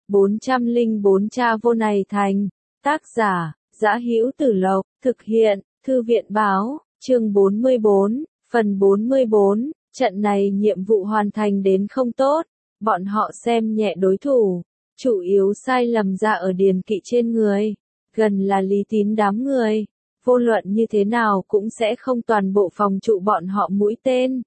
404 Cha vô này thành. Tác giả, Dã Hữu Tử Lộc, thực hiện, Thư viện báo, chương 44, phần 44, trận này nhiệm vụ hoàn thành đến không tốt, bọn họ xem nhẹ đối thủ, chủ yếu sai lầm ra ở Điền Kỵ trên người, gần là Lý Tín đám người, vô luận như thế nào cũng sẽ không toàn bộ phòng trụ bọn họ mũi tên.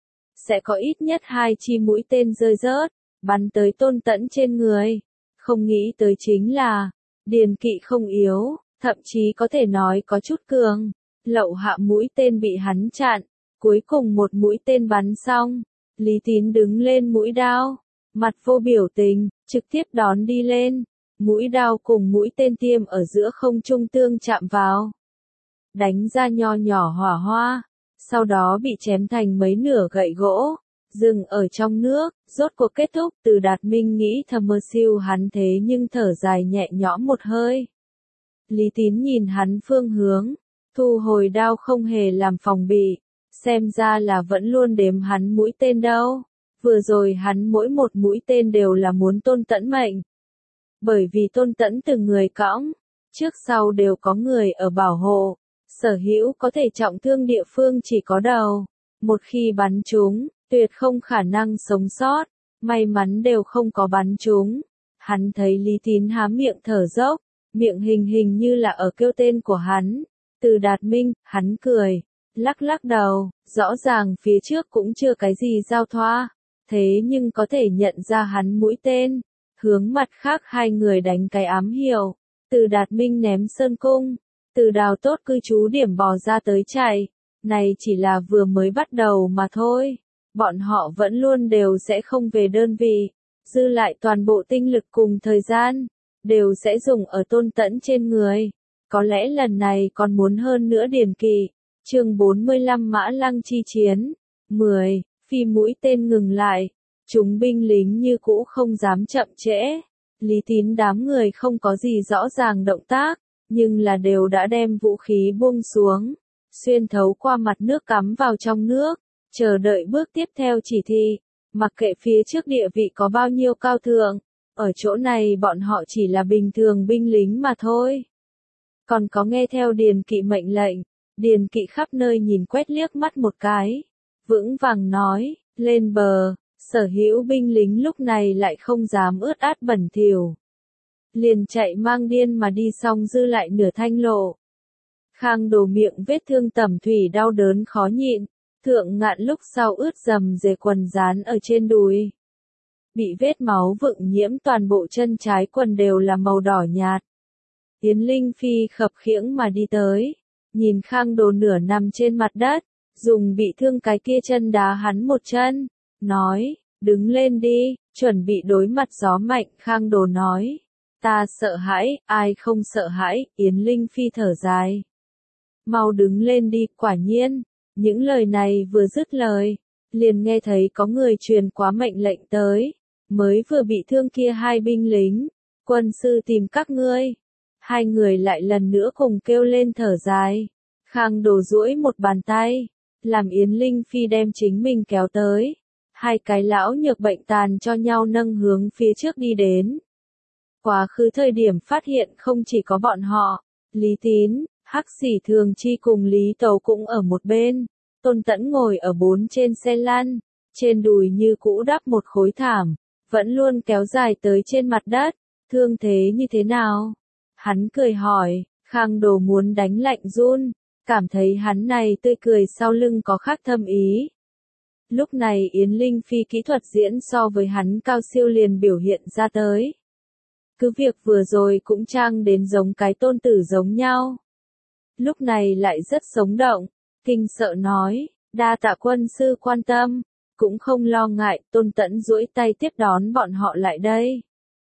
Sẽ có ít nhất 2 chi mũi tên rơi rớt, bắn tới Tôn Tẫn trên người. Không nghĩ tới chính là, Điền Kỵ không yếu, thậm chí có thể nói có chút cường. Lậu hạ mũi tên bị hắn chặn, cuối cùng một mũi tên bắn xong, Lý Tín đứng lên mũi đao, mặt vô biểu tình, trực tiếp đón đi lên. Mũi đao cùng mũi tên tiêm ở giữa không trung tương chạm vào, đánh ra nho nhỏ hỏa hoa, sau đó bị chém thành mấy nửa gậy gỗ, dừng ở trong nước, rốt cuộc kết thúc. Từ Đạt Minh nghĩ thầm mơ siêu hắn thế nhưng thở dài nhẹ nhõm một hơi. Lý Tín nhìn hắn phương hướng, thu hồi đao không hề làm phòng bị, xem ra là vẫn luôn đếm hắn mũi tên đâu. Vừa rồi hắn mỗi một mũi tên đều là muốn Tôn Tẫn mệnh. Bởi vì Tôn Tẫn từng người cõng, trước sau đều có người ở bảo hộ, sở hữu có thể trọng thương địa phương chỉ có đầu. Một khi bắn trúng, tuyệt không khả năng sống sót, may mắn đều không có bắn trúng. Hắn thấy Lý Tín há miệng thở dốc, miệng hình như là ở kêu tên của hắn. Từ Đạt Minh, hắn cười, lắc lắc đầu, rõ ràng phía trước cũng chưa cái gì giao thoa, thế nhưng có thể nhận ra hắn mũi tên, hướng mặt khác hai người đánh cái ám hiệu. Từ Đạt Minh ném sơn cung, Từ Đào tốt cư trú điểm bò ra tới chạy, này chỉ là vừa mới bắt đầu mà thôi, bọn họ vẫn luôn đều sẽ không về đơn vị, dư lại toàn bộ tinh lực cùng thời gian, đều sẽ dùng ở Tôn Tẫn trên người. Có lẽ lần này còn muốn hơn nữa Điền Kỵ. Chương 45 Mã Lăng chi chiến. 10. Phi mũi tên ngừng lại. Chúng binh lính như cũ không dám chậm trễ. Lý Tín đám người không có gì rõ ràng động tác, nhưng là đều đã đem vũ khí buông xuống, xuyên thấu qua mặt nước cắm vào trong nước, chờ đợi bước tiếp theo chỉ thị. Mặc kệ phía trước địa vị có bao nhiêu cao thượng, ở chỗ này bọn họ chỉ là bình thường binh lính mà thôi. Còn có nghe theo Điền Kỵ mệnh lệnh, Điền Kỵ khắp nơi nhìn quét liếc mắt một cái, vững vàng nói, lên bờ. Sở hữu binh lính lúc này lại không dám ướt át bẩn thỉu, liền chạy mang điên mà đi, xong dư lại nửa thanh lộ. Khang Đồ miệng vết thương tẩm thủy đau đớn khó nhịn, Thượng Ngạn lúc sau ướt dầm dề quần dán ở trên đùi, bị vết máu vựng nhiễm toàn bộ chân trái quần đều là màu đỏ nhạt. Yến Linh Phi khập khiễng mà đi tới, nhìn Khang Đồ nửa nằm trên mặt đất, dùng bị thương cái kia chân đá hắn một chân, nói, đứng lên đi, chuẩn bị đối mặt gió mạnh. Khang Đồ nói, ta sợ hãi, ai không sợ hãi. Yến Linh Phi thở dài, mau đứng lên đi. Quả nhiên, những lời này vừa dứt lời, liền nghe thấy có người truyền quá mệnh lệnh tới, mới vừa bị thương kia hai binh lính, quân sư tìm các ngươi. Hai người lại lần nữa cùng kêu lên thở dài. Khang Đồ duỗi một bàn tay, làm Yến Linh Phi đem chính mình kéo tới. Hai cái lão nhược bệnh tàn cho nhau nâng hướng phía trước đi đến. Quá khứ thời điểm phát hiện không chỉ có bọn họ, Lý Tín, Hắc Xỉ Thường Chi cùng Lý Tấu cũng ở một bên. Tôn Tẫn ngồi ở 4 trên xe lăn, trên đùi như cũ đắp một khối thảm, vẫn luôn kéo dài tới trên mặt đất. Thương thế như thế nào? Hắn cười hỏi. Khang Đồ muốn đánh lạnh run, cảm thấy hắn này tươi cười sau lưng có khác thâm ý. Lúc này Yến Linh Phi kỹ thuật diễn so với hắn cao siêu liền biểu hiện ra tới. Cứ việc vừa rồi cũng trang đến giống cái tôn tử giống nhau. Lúc này lại rất sống động, kinh sợ nói, đa tạ quân sư quan tâm, cũng không lo ngại. Tôn Tẫn duỗi tay tiếp đón bọn họ lại đây.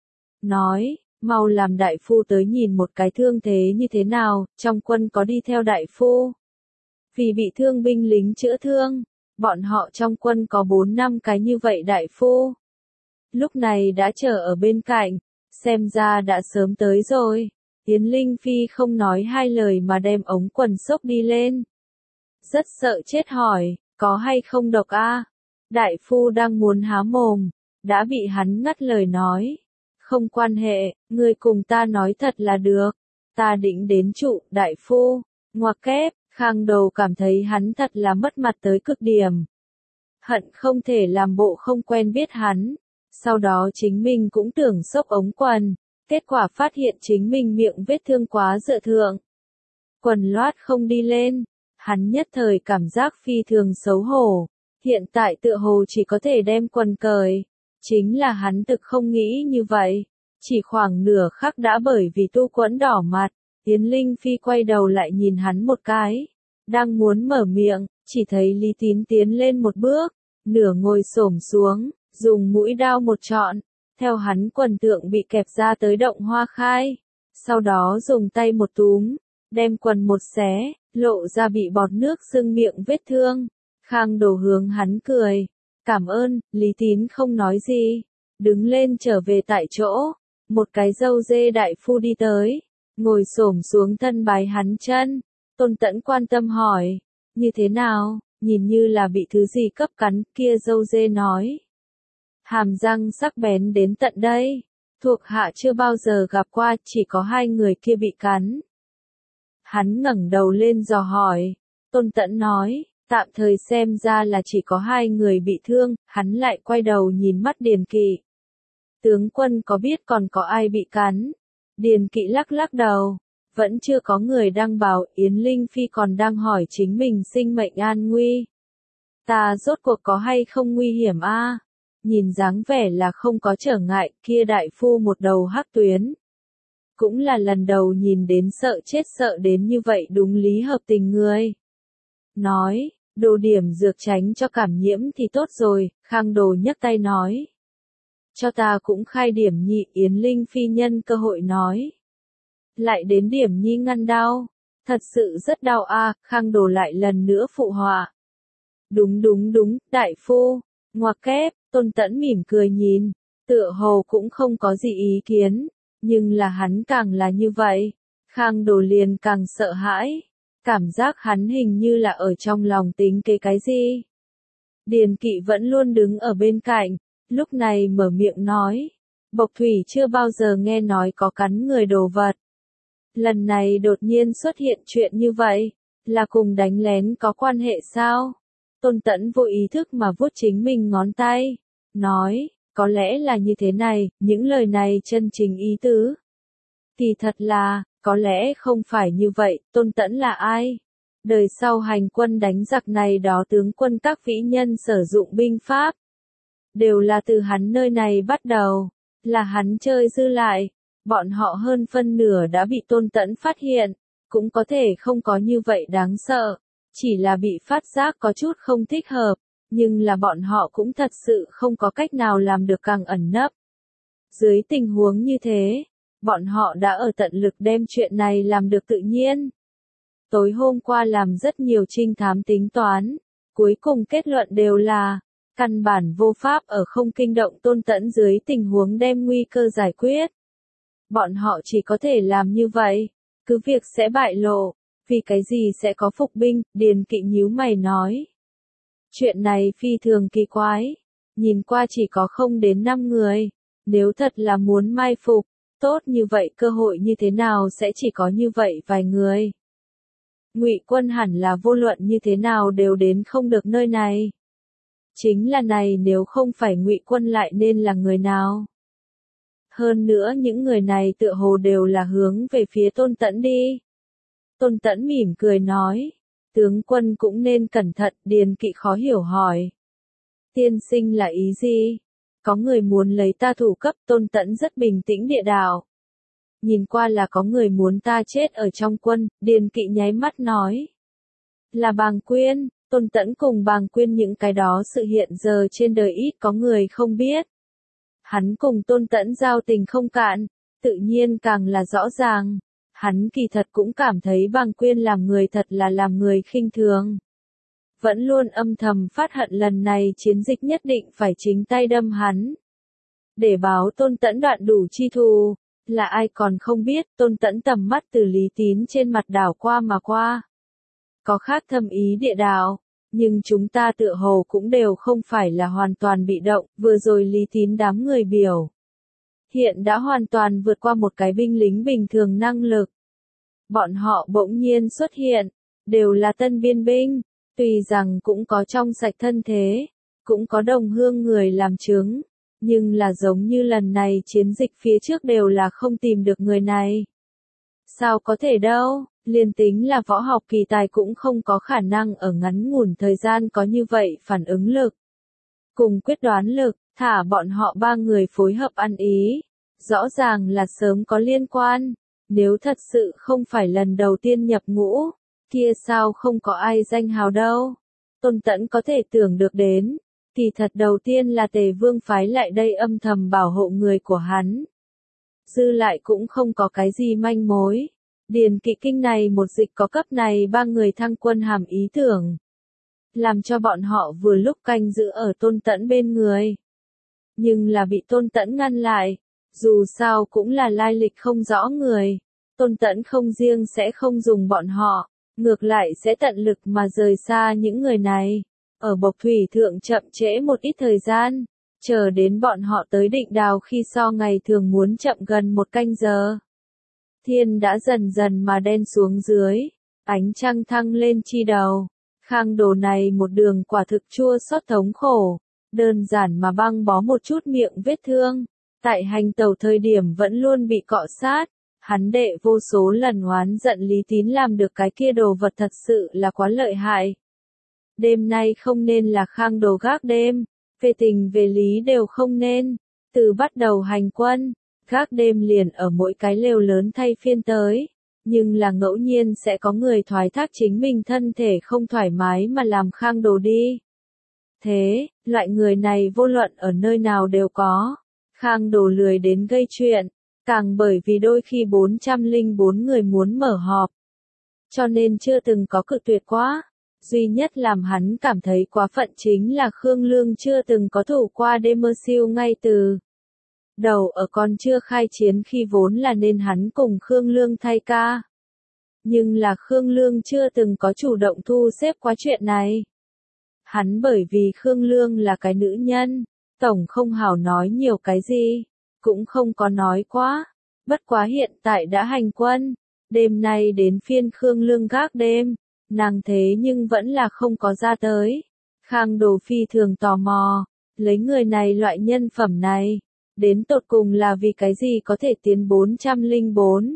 Nói, mau làm đại phu tới nhìn một cái thương thế như thế nào, trong quân có đi theo đại phu. Vì bị thương binh lính chữa thương, bọn họ trong quân có 4-5 cái như vậy đại phu. Lúc này đã chờ ở bên cạnh, xem ra đã sớm tới rồi. Yến Linh Phi không nói hai lời mà đem ống quần xốc đi lên. Rất sợ chết hỏi, có hay không độc a? Đại phu đang muốn há mồm, đã bị hắn ngắt lời nói. Không quan hệ, ngươi cùng ta nói thật là được. Ta định đến trụ, đại phu. Ngoặc kép, Khang Đồ cảm thấy hắn thật là mất mặt tới cực điểm. Hận không thể làm bộ không quen biết hắn. Sau đó chính mình cũng tưởng xốc ống quần. Kết quả phát hiện chính mình miệng vết thương quá dựa thượng. Quần loát không đi lên. Hắn nhất thời cảm giác phi thường xấu hổ. Hiện tại tựa hồ chỉ có thể đem quần cởi. Chính là hắn thực không nghĩ như vậy. Chỉ khoảng nửa khắc đã bởi vì tu quẫn đỏ mặt. Yến Linh Phi quay đầu lại nhìn hắn một cái. Đang muốn mở miệng, chỉ thấy Lý Tín tiến lên một bước. Nửa ngồi xổm xuống, dùng mũi đao một trọn. Theo hắn quần tượng bị kẹp ra tới động hoa khai. Sau đó dùng tay một túm, đem quần một xé, lộ ra bị bọt nước sưng miệng vết thương. Khang Đồ hướng hắn cười. Cảm ơn, Lý Tín không nói gì. Đứng lên trở về tại chỗ. Một cái râu dê đại phu đi tới. Ngồi xổm xuống thân bái hắn chân. Tôn Tẫn quan tâm hỏi. Như thế nào, nhìn như là bị thứ gì cấp cắn, kia râu dê nói. Hàm răng sắc bén đến tận đây. Thuộc hạ chưa bao giờ gặp qua, chỉ có 2 người kia bị cắn. Hắn ngẩng đầu lên dò hỏi. Tôn Tẫn nói, tạm thời xem ra là chỉ có 2 người bị thương, hắn lại quay đầu nhìn mắt Điền Kỵ. Tướng quân có biết còn có ai bị cắn? Điền Kỵ lắc lắc đầu. Vẫn chưa có người đăng báo, Yến Linh Phi còn đang hỏi chính mình sinh mệnh an nguy. Ta rốt cuộc có hay không nguy hiểm a? Nhìn dáng vẻ là không có trở ngại, kia đại phu một đầu hắc tuyến. Cũng là lần đầu nhìn đến sợ chết sợ đến như vậy đúng lý hợp tình người. Nói, đồ điểm dược tránh cho cảm nhiễm thì tốt rồi, Khang Đồ nhấc tay nói. Cho ta cũng khai điểm nhị, Yến Linh Phi nhân cơ hội nói. Lại đến điểm nhi ngăn đau. Thật sự rất đau a, Khang Đồ lại lần nữa phụ họa. Đúng, đại phu. Ngoặc kép, Tôn Tẫn mỉm cười nhìn. Tựa hồ cũng không có gì ý kiến. Nhưng là hắn càng là như vậy. Khang Đồ liền càng sợ hãi. Cảm giác hắn hình như là ở trong lòng tính cái gì. Điền Kỵ vẫn luôn đứng ở bên cạnh. Lúc này mở miệng nói. Bộc Thủy chưa bao giờ nghe nói có cắn người đồ vật. Lần này đột nhiên xuất hiện chuyện như vậy, là cùng đánh lén có quan hệ sao? Tôn Tẫn vô ý thức mà vuốt chính mình ngón tay, nói, có lẽ là như thế này, những lời này chân chính ý tứ. Thì thật là, có lẽ không phải như vậy, Tôn Tẫn là ai? Đời sau hành quân đánh giặc này đó tướng quân các vĩ nhân sử dụng binh pháp. Đều là từ hắn nơi này bắt đầu, là hắn chơi dư lại. Bọn họ hơn phân nửa đã bị Tôn Tẫn phát hiện, cũng có thể không có như vậy đáng sợ, chỉ là bị phát giác có chút không thích hợp, nhưng là bọn họ cũng thật sự không có cách nào làm được càng ẩn nấp. Dưới tình huống như thế, bọn họ đã ở tận lực đem chuyện này làm được tự nhiên. Tối hôm qua làm rất nhiều trinh thám tính toán, cuối cùng kết luận đều là, căn bản vô pháp ở không kinh động Tôn Tẫn dưới tình huống đem nguy cơ giải quyết. Bọn họ chỉ có thể làm như vậy, cứ việc sẽ bại lộ, vì cái gì sẽ có phục binh, Điền Kỵ nhíu mày nói. Chuyện này phi thường kỳ quái, nhìn qua chỉ có không đến 5 người, nếu thật là muốn mai phục, tốt như vậy cơ hội như thế nào sẽ chỉ có như vậy vài người. Ngụy Quân hẳn là vô luận như thế nào đều đến không được nơi này. Chính là này nếu không phải Ngụy Quân lại nên là người nào? Hơn nữa những người này tựa hồ đều là hướng về phía Tôn Tẫn đi. Tôn Tẫn mỉm cười nói. Tướng quân cũng nên cẩn thận, Điền Kỵ khó hiểu hỏi. Tiên sinh là ý gì? Có người muốn lấy ta thủ cấp, Tôn Tẫn rất bình tĩnh địa đạo. Nhìn qua là có người muốn ta chết ở trong quân, Điền Kỵ nháy mắt nói. Là Bàng Quyên, Tôn Tẫn cùng Bàng Quyên những cái đó sự hiện giờ trên đời ít có người không biết. Hắn cùng Tôn Tẫn giao tình không cạn, tự nhiên càng là rõ ràng. Hắn kỳ thật cũng cảm thấy Bàng Quyên làm người thật là làm người khinh thường. Vẫn luôn âm thầm phát hận lần này chiến dịch nhất định phải chính tay đâm hắn. Để báo Tôn Tẫn đoạn đủ chi thù, là ai còn không biết, Tôn Tẫn tầm mắt từ Lý Tín trên mặt đảo qua mà qua. Có khác thâm ý địa đạo. Nhưng chúng ta tựa hồ cũng đều không phải là hoàn toàn bị động, vừa rồi Lý Tín đám người biểu hiện đã hoàn toàn vượt qua một cái binh lính bình thường năng lực. Bọn họ bỗng nhiên xuất hiện, đều là tân biên binh, tuy rằng cũng có trong sạch thân thế, cũng có đồng hương người làm chứng, nhưng là giống như lần này chiến dịch phía trước đều là không tìm được người này. Sao có thể đâu, liền tính là võ học kỳ tài cũng không có khả năng ở ngắn ngủn thời gian có như vậy phản ứng lực. Cùng quyết đoán lực, thả bọn họ ba người phối hợp ăn ý, rõ ràng là sớm có liên quan, nếu thật sự không phải lần đầu tiên nhập ngũ, kia sao không có ai danh hào đâu. Tôn Tẫn có thể tưởng được đến, thì thật đầu tiên là Tề Vương phái lại đây âm thầm bảo hộ người của hắn. Dư lại cũng không có cái gì manh mối. Điền Kỵ Kinh này một dịch có cấp này ba người thăng quân hàm ý tưởng, làm cho bọn họ vừa lúc canh giữ ở Tôn Tẫn bên người. Nhưng là bị Tôn Tẫn ngăn lại, dù sao cũng là lai lịch không rõ người. Tôn Tẫn không riêng sẽ không dùng bọn họ, ngược lại sẽ tận lực mà rời xa những người này. Ở bộc thủy thượng chậm trễ một ít thời gian, chờ đến bọn họ tới Định Đào khi so ngày thường muốn chậm gần một canh giờ. Thiên đã dần dần mà đen xuống dưới, ánh trăng thăng lên chi đầu. Khang Đồ này một đường quả thực chua xót thống khổ, đơn giản mà băng bó một chút miệng vết thương. Tại hành tàu thời điểm vẫn luôn bị cọ sát, hắn đệ vô số lần oán giận Lý Tín làm được cái kia đồ vật thật sự là quá lợi hại. Đêm nay không nên là Khang Đồ gác đêm, về tình về lý đều không nên. Từ bắt đầu hành quân, gác đêm liền ở mỗi cái lều lớn thay phiên tới, nhưng là ngẫu nhiên sẽ có người thoái thác chính mình thân thể không thoải mái mà làm Khang Đồ đi. Thế, loại người này vô luận ở nơi nào đều có. Khang Đồ lười đến gây chuyện, càng bởi vì đôi khi 404 người muốn mở họp, cho nên chưa từng có cự tuyệt quá. Duy nhất làm hắn cảm thấy quá phận chính là Khương Lương chưa từng có thủ qua Demersiu ngay từ đầu ở còn chưa khai chiến khi vốn là nên hắn cùng Khương Lương thay ca. Nhưng là Khương Lương chưa từng có chủ động thu xếp quá chuyện này. Hắn bởi vì Khương Lương là cái nữ nhân, tổng không hảo nói nhiều cái gì, cũng không có nói quá. Bất quá hiện tại đã hành quân, đêm nay đến phiên Khương Lương gác đêm, nàng thế nhưng vẫn là không có ra tới. Khang Đồ phi thường tò mò, lấy người này loại nhân phẩm này, đến tột cùng là vì cái gì có thể tiến 404.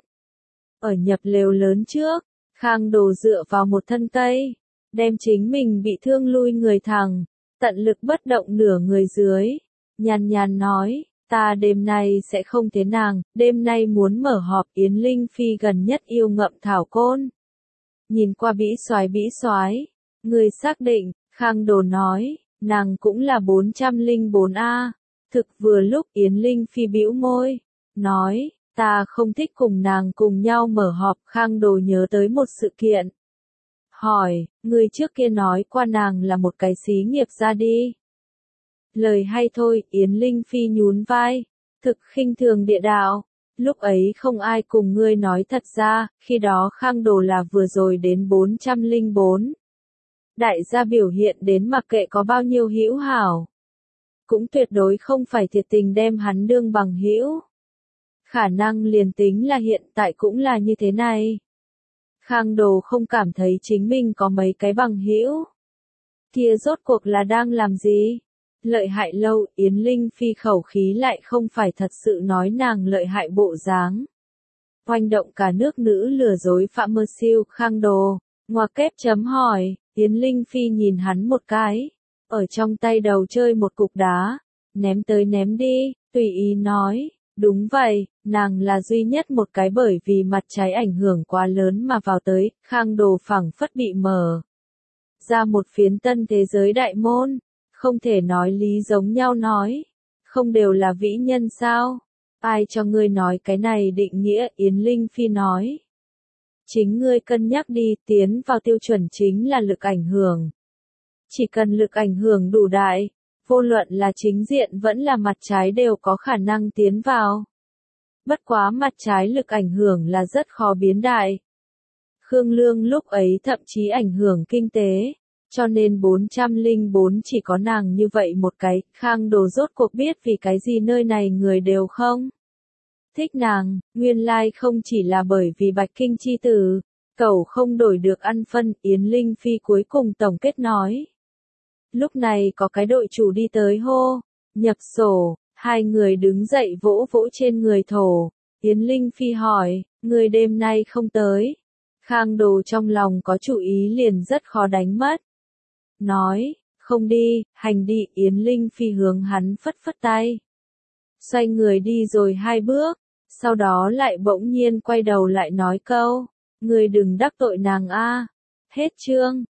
Ở nhập lều lớn trước, Khang Đồ dựa vào một thân cây, đem chính mình bị thương lui người thẳng, tận lực bất động nửa người dưới, nhàn nhàn nói, ta đêm nay sẽ không thế nàng, đêm nay muốn mở họp Yến Linh Phi gần nhất yêu ngậm thảo côn. Nhìn qua bĩ soái, người xác định, Khang Đồ nói, nàng cũng là 404A. Thực vừa lúc Yến Linh Phi bĩu môi, nói, ta không thích cùng nàng cùng nhau mở họp. Khang Đồ nhớ tới một sự kiện. Hỏi, người trước kia nói qua nàng là một cái xí nghiệp ra đi. Lời hay thôi, Yến Linh Phi nhún vai, thực khinh thường địa đạo. Lúc ấy không ai cùng ngươi nói thật ra, khi đó Khang Đồ là vừa rồi đến 404. Đại gia biểu hiện đến mặc kệ có bao nhiêu hữu hảo, cũng tuyệt đối không phải thiệt tình đem hắn đương bằng hữu. Khả năng liền tính là hiện tại cũng là như thế này. Khang Đồ không cảm thấy chính mình có mấy cái bằng hữu. Kia rốt cuộc là đang làm gì? Lợi hại lâu, Yến Linh Phi khẩu khí lại không phải thật sự nói nàng lợi hại bộ dáng. Oanh động cả nước nữ lừa dối Phạm Mơ Siêu. Khang Đồ, ngoặc kép chấm hỏi, Yến Linh Phi nhìn hắn một cái, ở trong tay đầu chơi một cục đá, ném tới ném đi, tùy ý nói, đúng vậy, nàng là duy nhất một cái bởi vì mặt trái ảnh hưởng quá lớn mà vào tới. Khang Đồ phảng phất bị mở ra một phiến tân thế giới đại môn. Không thể nói lý giống nhau nói, không đều là vĩ nhân sao? Ai cho ngươi nói cái này định nghĩa? Yến Linh Phi nói. Chính ngươi cân nhắc đi, tiến vào tiêu chuẩn chính là lực ảnh hưởng. Chỉ cần lực ảnh hưởng đủ đại, vô luận là chính diện vẫn là mặt trái đều có khả năng tiến vào. Bất quá mặt trái lực ảnh hưởng là rất khó biến đại. Khương Lương lúc ấy thậm chí ảnh hưởng kinh tế. Cho nên 404 chỉ có nàng như vậy một cái. Khang Đồ rốt cuộc biết vì cái gì nơi này người đều không thích nàng, nguyên lai không chỉ là bởi vì Bạch Kinh chi tử. Cẩu không đổi được ăn phân, Yến Linh Phi cuối cùng tổng kết nói. Lúc này có cái đội chủ đi tới hô, nhập sổ, hai người đứng dậy vỗ vỗ trên người thổ. Yến Linh Phi hỏi, người đêm nay không tới. Khang Đồ trong lòng có chủ ý liền rất khó đánh mất. Nói, không đi, hành đi, Yến Linh Phi hướng hắn phất phất tay. Xoay người đi rồi 2 bước, sau đó lại bỗng nhiên quay đầu lại nói câu, người đừng đắc tội nàng a. Hết chương.